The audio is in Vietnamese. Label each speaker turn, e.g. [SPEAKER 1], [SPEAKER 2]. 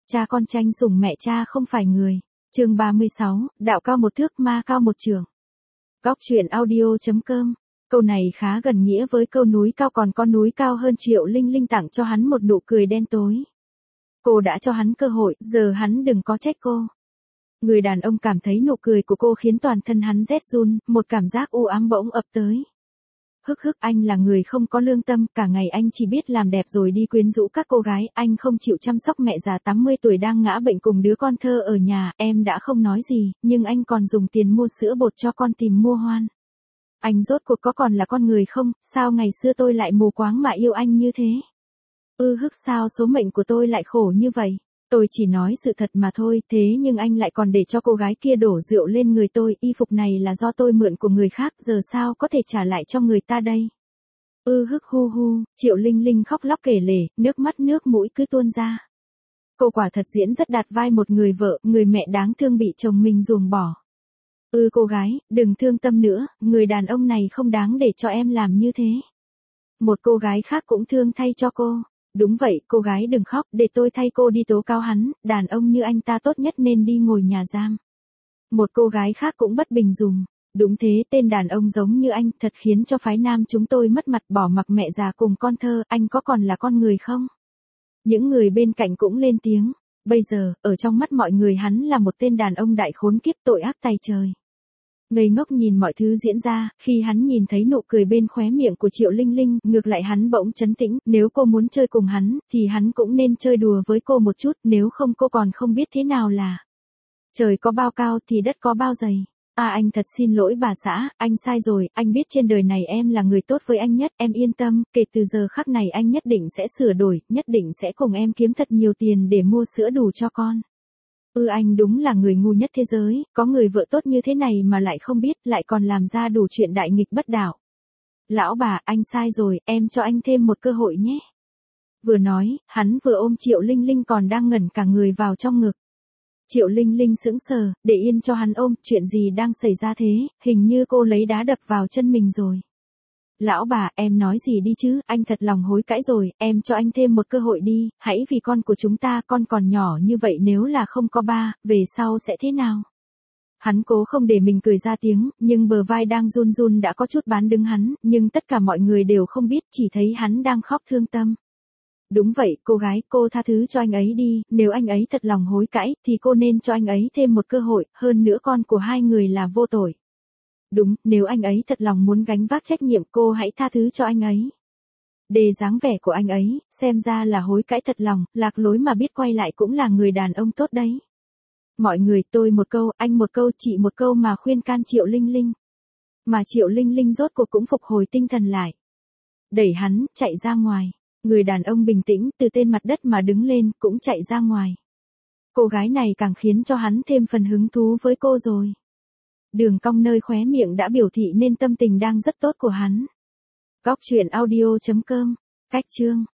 [SPEAKER 1] Cha con tranh sủng mẹ cha không phải người. Chương 36, đạo cao một thước ma cao một trượng. Góc truyện audio.com. Câu này khá gần nghĩa với câu núi cao còn có núi cao hơn. Triệu Linh Linh tặng cho hắn một nụ cười đen tối. Cô đã cho hắn cơ hội, giờ hắn đừng có trách cô. Người đàn ông cảm thấy nụ cười của cô khiến toàn thân hắn rét run, một cảm giác u ám bỗng ập tới. Hức, anh là người không có lương tâm, cả ngày anh chỉ biết làm đẹp rồi đi quyến rũ các cô gái, anh không chịu chăm sóc mẹ già 80 tuổi đang ngã bệnh cùng đứa con thơ ở nhà, em đã không nói gì, nhưng anh còn dùng tiền mua sữa bột cho con tìm mua hoan. Anh rốt cuộc có còn là con người không, sao ngày xưa tôi lại mù quáng mà yêu anh như thế? Sao số mệnh của tôi lại khổ như vậy? Tôi chỉ nói sự thật mà thôi, thế nhưng anh lại còn để cho cô gái kia đổ rượu lên người tôi, y phục này là do tôi mượn của người khác, giờ sao có thể trả lại cho người ta đây? Triệu Linh Linh khóc lóc kể lể, nước mắt nước mũi cứ tuôn ra. Cô quả thật diễn rất đạt vai một người vợ, người mẹ đáng thương bị chồng mình ruồng bỏ. Cô gái, đừng thương tâm nữa, người đàn ông này không đáng để cho em làm như thế. Một cô gái khác cũng thương thay cho cô. Đúng vậy, cô gái đừng khóc, để tôi thay cô đi tố cáo hắn, đàn ông như anh ta tốt nhất nên đi ngồi nhà giam. Một cô gái khác cũng bất bình dùng. Đúng thế, tên đàn ông giống như anh, thật khiến cho phái nam chúng tôi mất mặt, bỏ mặc mẹ già cùng con thơ, anh có còn là con người không? Những người bên cạnh cũng lên tiếng. Bây giờ, ở trong mắt mọi người hắn là một tên đàn ông đại khốn kiếp tội ác tày trời. Ngây ngốc nhìn mọi thứ diễn ra, khi hắn nhìn thấy nụ cười bên khóe miệng của Triệu Linh Linh, ngược lại hắn bỗng trấn tĩnh, nếu cô muốn chơi cùng hắn, thì hắn cũng nên chơi đùa với cô một chút, nếu không cô còn không biết thế nào là. Trời có bao cao thì đất có bao dày. Anh thật xin lỗi bà xã, anh sai rồi, anh biết trên đời này em là người tốt với anh nhất, em yên tâm, kể từ giờ khắc này anh nhất định sẽ sửa đổi, nhất định sẽ cùng em kiếm thật nhiều tiền để mua sữa đủ cho con. Anh đúng là người ngu nhất thế giới, có người vợ tốt như thế này mà lại không biết, lại còn làm ra đủ chuyện đại nghịch bất đạo. Lão bà, anh sai rồi, em cho anh thêm một cơ hội nhé. Vừa nói, hắn vừa ôm Triệu Linh Linh còn đang ngẩn cả người vào trong ngực. Triệu Linh Linh sững sờ, để yên cho hắn ôm, chuyện gì đang xảy ra thế, hình như cô lấy đá đập vào chân mình rồi. Lão bà, em nói gì đi chứ, anh thật lòng hối cãi rồi, em cho anh thêm một cơ hội đi, hãy vì con của chúng ta, con còn nhỏ như vậy nếu là không có ba, về sau sẽ thế nào? Hắn cố không để mình cười ra tiếng, nhưng bờ vai đang run run đã có chút bán đứng hắn, nhưng tất cả mọi người đều không biết, chỉ thấy hắn đang khóc thương tâm. Đúng vậy, cô gái, cô tha thứ cho anh ấy đi, nếu anh ấy thật lòng hối cãi, thì cô nên cho anh ấy thêm một cơ hội, hơn nữa con của hai người là vô tội. Đúng, nếu anh ấy thật lòng muốn gánh vác trách nhiệm cô hãy tha thứ cho anh ấy. Đề dáng vẻ của anh ấy, xem ra là hối cãi thật lòng, lạc lối mà biết quay lại cũng là người đàn ông tốt đấy. Mọi người, tôi một câu, anh một câu, chị một câu mà khuyên can Triệu Linh Linh. Mà Triệu Linh Linh rốt cuộc cũng phục hồi tinh thần lại. Đẩy hắn, chạy ra ngoài. Người đàn ông bình tĩnh, từ trên mặt đất mà đứng lên, cũng chạy ra ngoài. Cô gái này càng khiến cho hắn thêm phần hứng thú với cô rồi. Đường cong nơi khóe miệng đã biểu thị nên tâm tình đang rất tốt của hắn. Góc truyện audio.com. Cách chương